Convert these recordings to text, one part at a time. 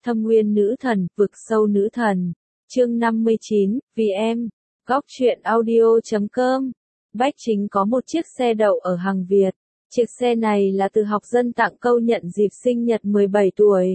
Thâm Uyên nữ thần, vực sâu nữ thần. Chương 59, vì em. Góc truyện audio.com. Bách Chính có một chiếc xe đậu ở Hàng Việt. Chiếc xe này là từ học dân tặng Câu nhận dịp sinh nhật 17 tuổi.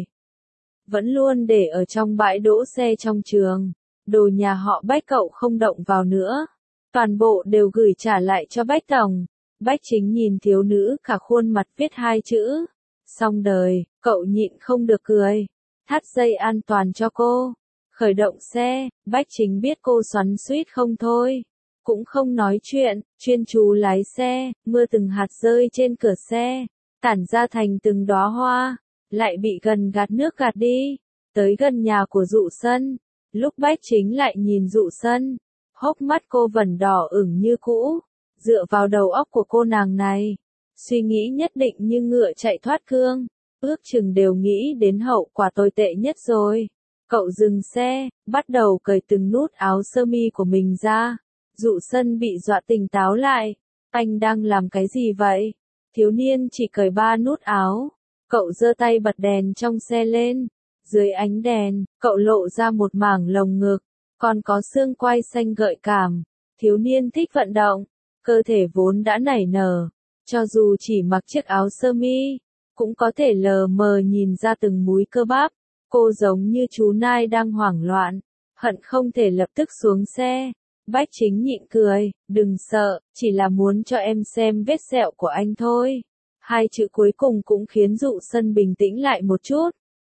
Vẫn luôn để ở trong bãi đỗ xe trong trường. Đồ nhà họ Bách cậu không động vào nữa. Toàn bộ đều gửi trả lại cho Bách Tổng. Bách Chính nhìn thiếu nữ cả khuôn mặt viết hai chữ. Xong đời, cậu nhịn không được cười. Thắt dây an toàn cho cô. Khởi động xe, Bách Chính biết cô xoắn xuýt không thôi. Cũng không nói chuyện, chuyên chú lái xe, mưa từng hạt rơi trên cửa xe, tản ra thành từng đóa hoa, lại bị gần gạt nước gạt đi. Tới gần nhà của Dụ Sân, lúc Bách Chính lại nhìn Dụ Sân, hốc mắt cô vẫn đỏ ửng như cũ, dựa vào đầu óc của cô nàng này. Suy nghĩ nhất định như ngựa chạy thoát cương, ước chừng đều nghĩ đến hậu quả tồi tệ nhất rồi. Cậu dừng xe, bắt đầu cởi từng nút áo sơ mi của mình ra. Dụ Sân bị dọa tỉnh táo lại. Anh đang làm cái gì vậy? Thiếu niên chỉ cởi 3 nút áo. Cậu giơ tay bật đèn trong xe lên. Dưới ánh đèn, cậu lộ ra một mảng lồng ngực, còn có xương quai xanh gợi cảm. Thiếu niên thích vận động, cơ thể vốn đã nảy nở. Cho dù chỉ mặc chiếc áo sơ mi, cũng có thể lờ mờ nhìn ra từng múi cơ bắp. Cô giống như chú nai đang hoảng loạn, hận không thể lập tức xuống xe. Bách Chính nhịn cười, đừng sợ, chỉ là muốn cho em xem vết sẹo của anh thôi. Hai chữ cuối cùng cũng khiến Dụ Sân bình tĩnh lại một chút.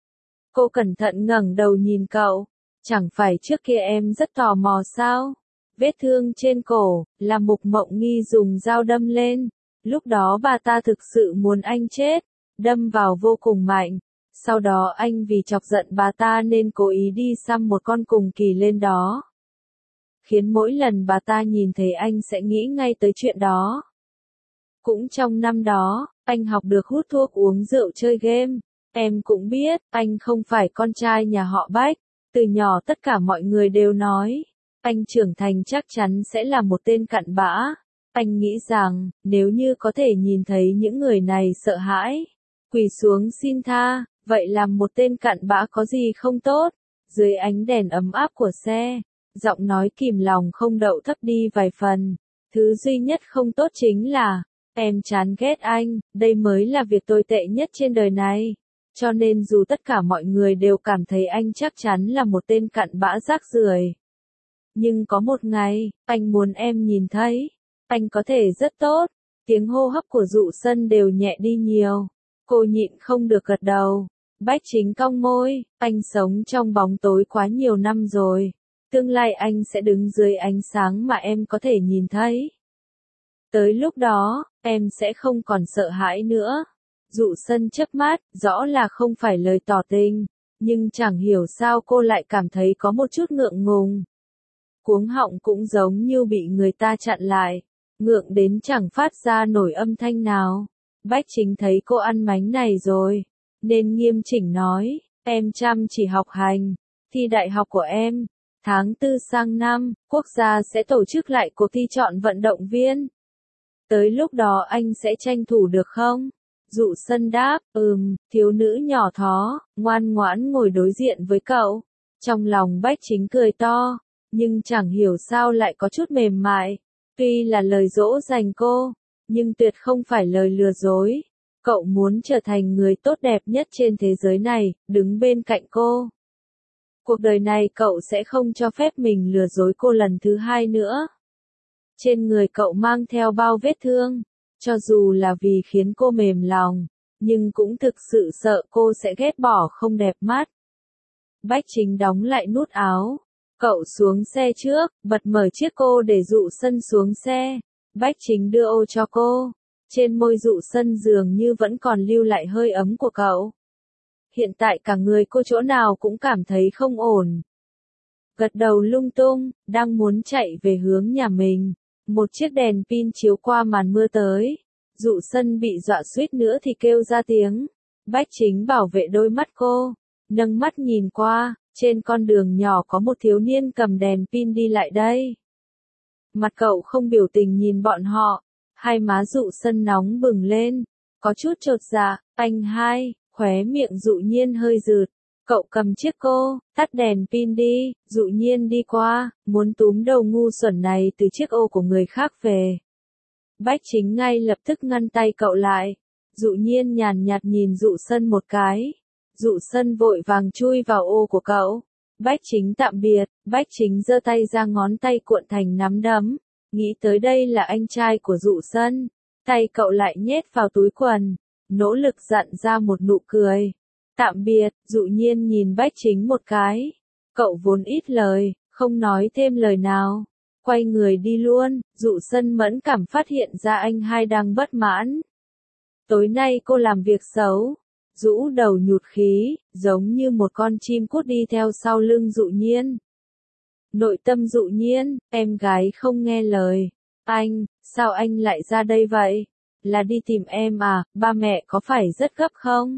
Cô cẩn thận ngẩng đầu nhìn cậu, chẳng phải trước kia em rất tò mò sao? Vết thương trên cổ, là Mục Mộng Nghi dùng dao đâm lên. Lúc đó bà ta thực sự muốn anh chết, đâm vào vô cùng mạnh. Sau đó anh vì chọc giận bà ta nên cố ý đi xăm một con cùng kỳ lên đó. Khiến mỗi lần bà ta nhìn thấy anh sẽ nghĩ ngay tới chuyện đó. Cũng trong năm đó, anh học được hút thuốc uống rượu chơi game. Em cũng biết, anh không phải con trai nhà họ Bách. Từ nhỏ tất cả mọi người đều nói, anh trưởng thành chắc chắn sẽ là một tên cặn bã. Anh nghĩ rằng, nếu như có thể nhìn thấy những người này sợ hãi, quỳ xuống xin tha, vậy làm một tên cặn bã có gì không tốt. Dưới ánh đèn ấm áp của xe, giọng nói kìm lòng không đậu thấp đi vài phần. Thứ duy nhất không tốt chính là, em chán ghét anh, đây mới là việc tồi tệ nhất trên đời này. Cho nên dù tất cả mọi người đều cảm thấy anh chắc chắn là một tên cặn bã rác rưởi, nhưng có một ngày, anh muốn em nhìn thấy, anh có thể rất tốt. Tiếng hô hấp của Dụ Sân đều nhẹ đi nhiều. Cô nhịn không được gật đầu. Bách Chính cong môi, anh sống trong bóng tối quá nhiều năm rồi. Tương lai anh sẽ đứng dưới ánh sáng mà em có thể nhìn thấy. Tới lúc đó, em sẽ không còn sợ hãi nữa. Dụ Sân chớp mắt, rõ là không phải lời tỏ tình, nhưng chẳng hiểu sao cô lại cảm thấy có một chút ngượng ngùng. Cuống họng cũng giống như bị người ta chặn lại, ngượng đến chẳng phát ra nổi âm thanh nào. Bách Chính thấy cô ăn mánh này rồi, nên nghiêm chỉnh nói, em chăm chỉ học hành, thi đại học của em. Tháng 4 sang năm, quốc gia sẽ tổ chức lại cuộc thi chọn vận động viên. Tới lúc đó anh sẽ tranh thủ được không? Dụ Sân đáp, thiếu nữ nhỏ thó, ngoan ngoãn ngồi đối diện với cậu. Trong lòng Bách Chính cười to, nhưng chẳng hiểu sao lại có chút mềm mại. Tuy là lời dỗ dành cô, nhưng tuyệt không phải lời lừa dối. Cậu muốn trở thành người tốt đẹp nhất trên thế giới này, đứng bên cạnh cô. Cuộc đời này cậu sẽ không cho phép mình lừa dối cô lần thứ hai nữa. Trên người cậu mang theo bao vết thương, cho dù là vì khiến cô mềm lòng, nhưng cũng thực sự sợ cô sẽ ghét bỏ không đẹp mắt. Bách Chính đóng lại nút áo. Cậu xuống xe trước, bật mở chiếc ô để Dụ Sân xuống xe. Bách Chính đưa ô cho cô. Trên môi Dụ Sân dường như vẫn còn lưu lại hơi ấm của cậu. Hiện tại cả người cô chỗ nào cũng cảm thấy không ổn. Gật đầu lung tung, đang muốn chạy về hướng nhà mình. Một chiếc đèn pin chiếu qua màn mưa tới. Dụ Sân bị dọa suýt nữa thì kêu ra tiếng. Bách Chính bảo vệ đôi mắt cô, nâng mắt nhìn qua. Trên con đường nhỏ có một thiếu niên cầm đèn pin đi lại đây. Mặt cậu không biểu tình nhìn bọn họ. Hai má Dụ Sân nóng bừng lên. Có chút chột dạ, anh hai, khóe miệng Dụ Nhiên hơi rụt. Cậu cầm chiếc cô, tắt đèn pin đi, Dụ Nhiên đi qua, muốn túm đầu ngu xuẩn này từ chiếc ô của người khác về. Bách Chính ngay lập tức ngăn tay cậu lại. Dụ Nhiên nhàn nhạt nhìn Dụ Sân một cái. Dụ Sân vội vàng chui vào ô của cậu. Bách Chính tạm biệt, Bách Chính giơ tay ra ngón tay cuộn thành nắm đấm. Nghĩ tới đây là anh trai của Dụ Sân. Tay cậu lại nhét vào túi quần. Nỗ lực dặn ra một nụ cười. Tạm biệt, Dụ Nhiên nhìn Bách Chính một cái. Cậu vốn ít lời, không nói thêm lời nào. Quay người đi luôn, Dụ Sân mẫn cảm phát hiện ra anh hai đang bất mãn. Tối nay cô làm việc xấu. Rũ đầu nhụt khí, giống như một con chim cút đi theo sau lưng Dụ Nhiên. Nội tâm Dụ Nhiên, em gái không nghe lời. Anh, sao anh lại ra đây vậy? Là đi tìm em à, ba mẹ có phải rất gấp không?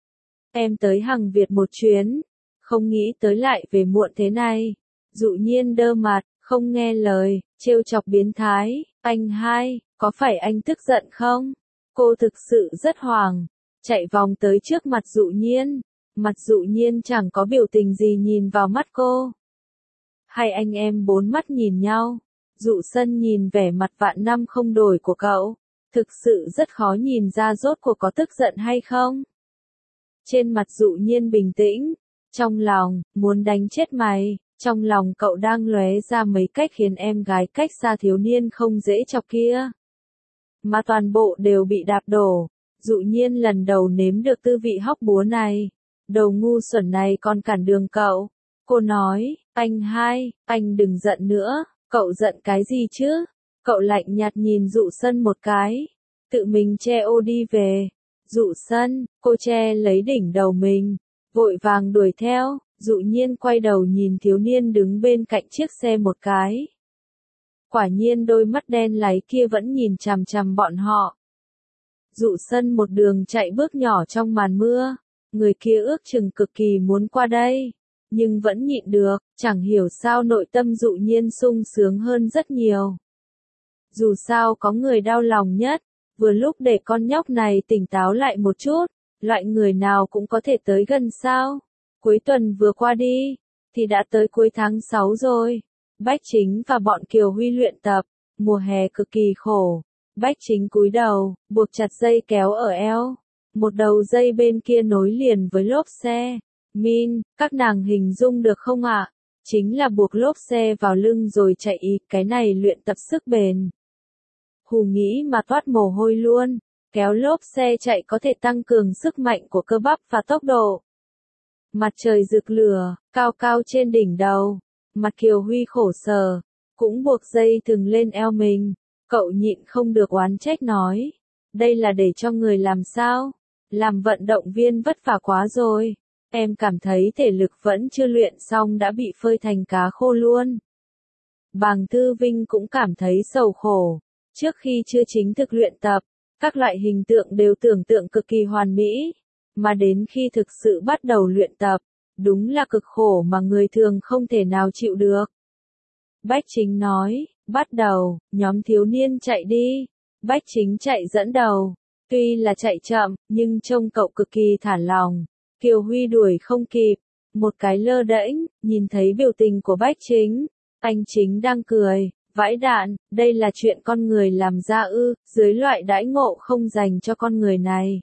Em tới Hằng Việt một chuyến, không nghĩ tới lại về muộn thế này. Dụ Nhiên đơ mặt, không nghe lời, trêu chọc biến thái. Anh hai, có phải anh tức giận không? Cô thực sự rất hoảng, chạy vòng tới trước mặt Dụ Nhiên. Mặt Dụ Nhiên chẳng có biểu tình gì nhìn vào mắt cô. Hai anh em bốn mắt nhìn nhau. Dụ Sân nhìn vẻ mặt vạn năm không đổi của cậu. Thực sự rất khó nhìn ra rốt cuộc có tức giận hay không. Trên mặt Dụ Nhiên bình tĩnh. Trong lòng, muốn đánh chết mày. Trong lòng cậu đang lóe ra mấy cách khiến em gái cách xa thiếu niên không dễ chọc kia. Mà toàn bộ đều bị đạp đổ. Dụ Nhiên lần đầu nếm được tư vị hóc búa này. Đầu ngu xuẩn này còn cản đường cậu. Cô nói, anh hai, anh đừng giận nữa. Cậu giận cái gì chứ? Cậu lạnh nhạt nhìn Dụ Sân một cái. Tự mình che ô đi về. Dụ Sân, cô che lấy đỉnh đầu mình. Vội vàng đuổi theo. Dụ Nhiên quay đầu nhìn thiếu niên đứng bên cạnh chiếc xe một cái. Quả nhiên đôi mắt đen láy kia vẫn nhìn chằm chằm bọn họ. Dụ Sân một đường chạy bước nhỏ trong màn mưa. Người kia ước chừng cực kỳ muốn qua đây. Nhưng vẫn nhịn được, chẳng hiểu sao nội tâm Dụ Nhiên sung sướng hơn rất nhiều. Dù sao có người đau lòng nhất, vừa lúc để con nhóc này tỉnh táo lại một chút, loại người nào cũng có thể tới gần sao. Cuối tuần vừa qua đi, thì đã tới cuối tháng 6 rồi. Bách Chính và bọn Kiều Huy luyện tập, mùa hè cực kỳ khổ. Bách Chính cúi đầu, buộc chặt dây kéo ở eo. Một đầu dây bên kia nối liền với lốp xe. Min, các nàng hình dung được không ạ? Chính là buộc lốp xe vào lưng rồi chạy ý, cái này luyện tập sức bền. Hù nghĩ mà toát mồ hôi luôn. Kéo lốp xe chạy có thể tăng cường sức mạnh của cơ bắp và tốc độ. Mặt trời rực lửa, cao cao trên đỉnh đầu. Mặt Kiều Huy khổ sở, cũng buộc dây thừng lên eo mình. Cậu nhịn không được oán trách nói. Đây là để cho người làm sao? Làm vận động viên vất vả quá rồi. Em cảm thấy thể lực vẫn chưa luyện xong đã bị phơi thành cá khô luôn. Bàng Thư Vinh cũng cảm thấy sầu khổ. Trước khi chưa chính thực luyện tập, các loại hình tượng đều tưởng tượng cực kỳ hoàn mỹ. Mà đến khi thực sự bắt đầu luyện tập, đúng là cực khổ mà người thường không thể nào chịu được. Bách Chính nói, bắt đầu, nhóm thiếu niên chạy đi. Bách Chính chạy dẫn đầu. Tuy là chạy chậm, nhưng trông cậu cực kỳ thả lòng. Kiều Huy đuổi không kịp. Một cái lơ đễnh, nhìn thấy biểu tình của Bách Chính. Anh Chính đang cười, vãi đạn, đây là chuyện con người làm ra ư, dưới loại đãi ngộ không dành cho con người này.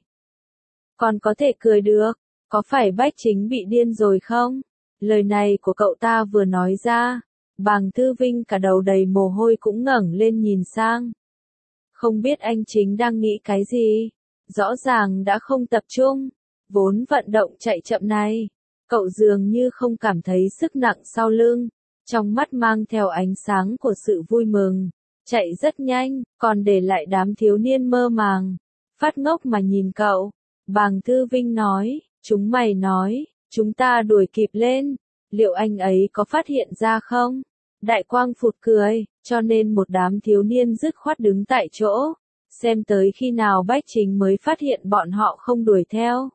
Còn có thể cười được, có phải Bách Chính bị điên rồi không? Lời này của cậu ta vừa nói ra. Bàng Thư Vinh cả đầu đầy mồ hôi cũng ngẩng lên nhìn sang. Không biết anh Chính đang nghĩ cái gì? Rõ ràng đã không tập trung. Vốn vận động chạy chậm này. Cậu dường như không cảm thấy sức nặng sau lưng. Trong mắt mang theo ánh sáng của sự vui mừng. Chạy rất nhanh, còn để lại đám thiếu niên mơ màng. Phát ngốc mà nhìn cậu. Bàng Thư Vinh nói, chúng mày nói, chúng ta đuổi kịp lên. Liệu anh ấy có phát hiện ra không? Đại Quang phụt cười, cho nên một đám thiếu niên dứt khoát đứng tại chỗ. Xem tới khi nào Bách Chính mới phát hiện bọn họ không đuổi theo.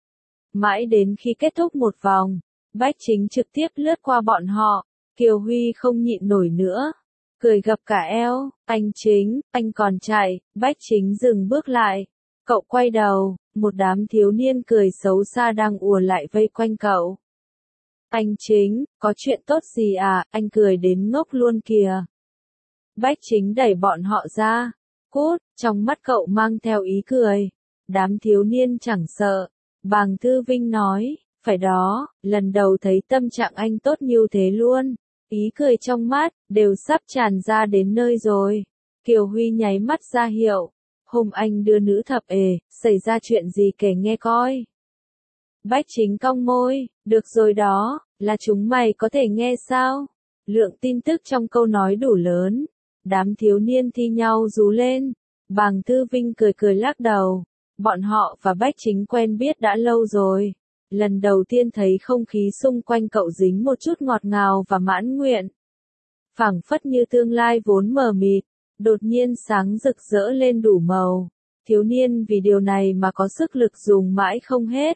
Mãi đến khi kết thúc một vòng, Bách Chính trực tiếp lướt qua bọn họ. Kiều Huy không nhịn nổi nữa. Cười gập cả eo, anh Chính, anh còn chạy. Bách Chính dừng bước lại. Cậu quay đầu, một đám thiếu niên cười xấu xa đang ùa lại vây quanh cậu. Anh Chính, có chuyện tốt gì à, anh cười đến ngốc luôn kìa. Bách Chính đẩy bọn họ ra. Cút, trong mắt cậu mang theo ý cười. Đám thiếu niên chẳng sợ. Bàng Thư Vinh nói, phải đó, lần đầu thấy tâm trạng anh tốt như thế luôn. Ý cười trong mắt, đều sắp tràn ra đến nơi rồi. Kiều Huy nháy mắt ra hiệu. Hôm anh đưa nữ thập xảy ra chuyện gì kể nghe coi. Bách Chính cong môi, được rồi đó, là chúng mày có thể nghe sao? Lượng tin tức trong câu nói đủ lớn. Đám thiếu niên thi nhau rú lên. Bàng Thư Vinh cười cười lắc đầu. Bọn họ và Bách Chính quen biết đã lâu rồi. Lần đầu tiên thấy không khí xung quanh cậu dính một chút ngọt ngào và mãn nguyện. Phảng phất như tương lai vốn mờ mịt, đột nhiên sáng rực rỡ lên đủ màu. Thiếu niên vì điều này mà có sức lực dùng mãi không hết.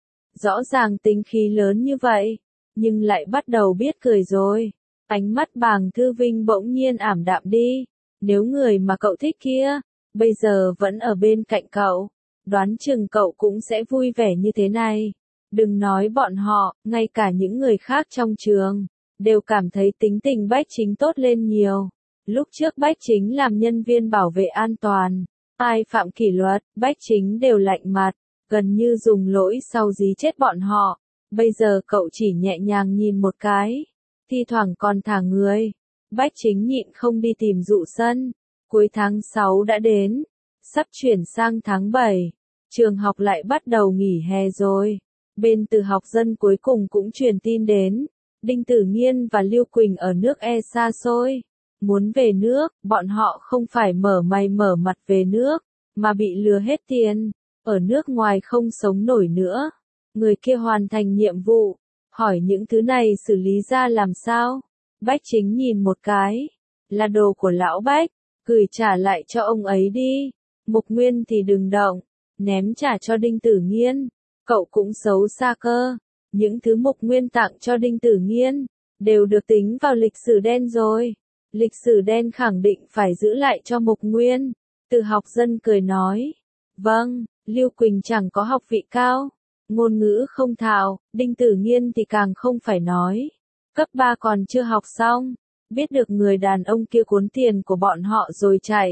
Rõ ràng tính khí lớn như vậy, nhưng lại bắt đầu biết cười rồi. Ánh mắt Bàng Thư Vinh bỗng nhiên ảm đạm đi. Nếu người mà cậu thích kia, bây giờ vẫn ở bên cạnh cậu, đoán chừng cậu cũng sẽ vui vẻ như thế này. Đừng nói bọn họ, ngay cả những người khác trong trường, đều cảm thấy tính tình Bách Chính tốt lên nhiều. Lúc trước Bách Chính làm nhân viên bảo vệ an toàn, ai phạm kỷ luật, Bách Chính đều lạnh mặt, gần như dùng lỗi sau dí chết bọn họ. Bây giờ cậu chỉ nhẹ nhàng nhìn một cái, thi thoảng còn thả người. Bách Chính nhịn không đi tìm dụ sân. Cuối tháng 6 đã đến, sắp chuyển sang tháng 7, trường học lại bắt đầu nghỉ hè rồi. Bên Từ Học Dân cuối cùng cũng truyền tin đến, Đinh Tử Nghiên và Lưu Quỳnh ở nước xa xôi, muốn về nước, bọn họ không phải mở mày mở mặt về nước, mà bị lừa hết tiền, ở nước ngoài không sống nổi nữa. Người kia hoàn thành nhiệm vụ, hỏi những thứ này xử lý ra làm sao? Bách Chính nhìn một cái, là đồ của lão Bách, gửi trả lại cho ông ấy đi. Mục Nguyên thì đừng động, ném trả cho Đinh Tử Nghiên. Cậu cũng xấu xa cơ. Những thứ Mục Nguyên tặng cho Đinh Tử Nghiên, đều được tính vào lịch sử đen rồi. Lịch sử đen khẳng định phải giữ lại cho Mục Nguyên. Từ Học Dân cười nói. Vâng, Lưu Quỳnh chẳng có học vị cao, ngôn ngữ không thạo, Đinh Tử Nghiên thì càng không phải nói. Cấp 3 còn chưa học xong, biết được người đàn ông kia cuốn tiền của bọn họ rồi chạy.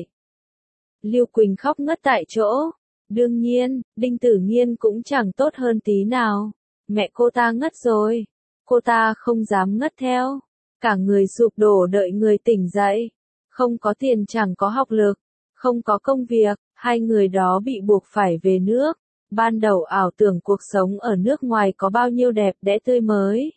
Lưu Quỳnh khóc ngất tại chỗ. Đương nhiên, Đinh Tử Nghiên cũng chẳng tốt hơn tí nào. Mẹ cô ta ngất rồi. Cô ta không dám ngất theo. Cả người sụp đổ đợi người tỉnh dậy. Không có tiền chẳng có học lực. Không có công việc, hai người đó bị buộc phải về nước. Ban đầu ảo tưởng cuộc sống ở nước ngoài có bao nhiêu đẹp đẽ tươi mới.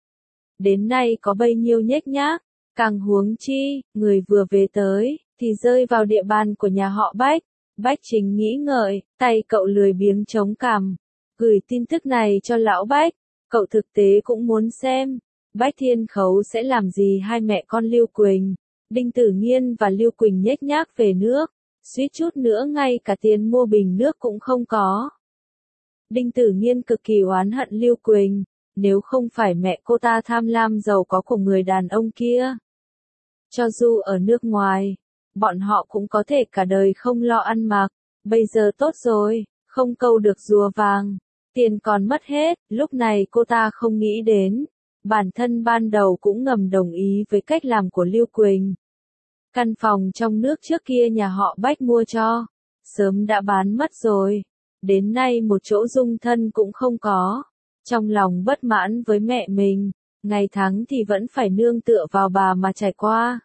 Đến nay có bấy nhiêu nhếch nhác. Càng huống chi, người vừa về tới, thì rơi vào địa bàn của nhà họ Bách. Bách Chính nghĩ ngợi, tay cậu lười biếng chống cằm. Gửi tin tức này cho lão Bách, cậu thực tế cũng muốn xem. Bách Thiên Khấu sẽ làm gì hai mẹ con Lưu Quỳnh. Đinh Tử Nghiên và Lưu Quỳnh nhếch nhác về nước. Suýt chút nữa ngay cả tiền mua bình nước cũng không có. Đinh Tử Nghiên cực kỳ oán hận Lưu Quỳnh. Nếu không phải mẹ cô ta tham lam giàu có của người đàn ông kia. Cho dù ở nước ngoài, bọn họ cũng có thể cả đời không lo ăn mặc. Bây giờ tốt rồi, không câu được rùa vàng. Tiền còn mất hết, lúc này cô ta không nghĩ đến. Bản thân ban đầu cũng ngầm đồng ý với cách làm của Lưu Quỳnh. Căn phòng trong nước trước kia nhà họ Bách mua cho, sớm đã bán mất rồi. Đến nay một chỗ dung thân cũng không có. Trong lòng bất mãn với mẹ mình, ngày tháng thì vẫn phải nương tựa vào bà mà trải qua.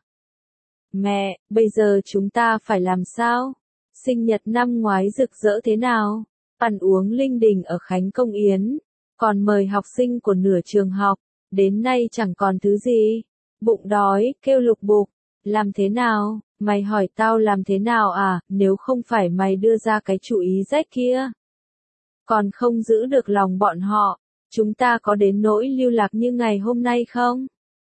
Mẹ, bây giờ chúng ta phải làm sao? Sinh nhật năm ngoái rực rỡ thế nào? Ăn uống linh đình ở Khánh Công Yến, còn mời học sinh của nửa trường học, đến nay chẳng còn thứ gì. Bụng đói, kêu lục bục, làm thế nào? Mày hỏi tao làm thế nào à, nếu không phải mày đưa ra cái chủ ý rách kia. Còn không giữ được lòng bọn họ, chúng ta có đến nỗi lưu lạc như ngày hôm nay không?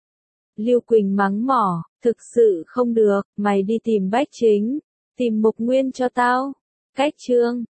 Lưu Quỳnh mắng mỏ, thực sự không được, mày đi tìm Bách Chính, tìm Mục Nguyên cho tao. Cách chương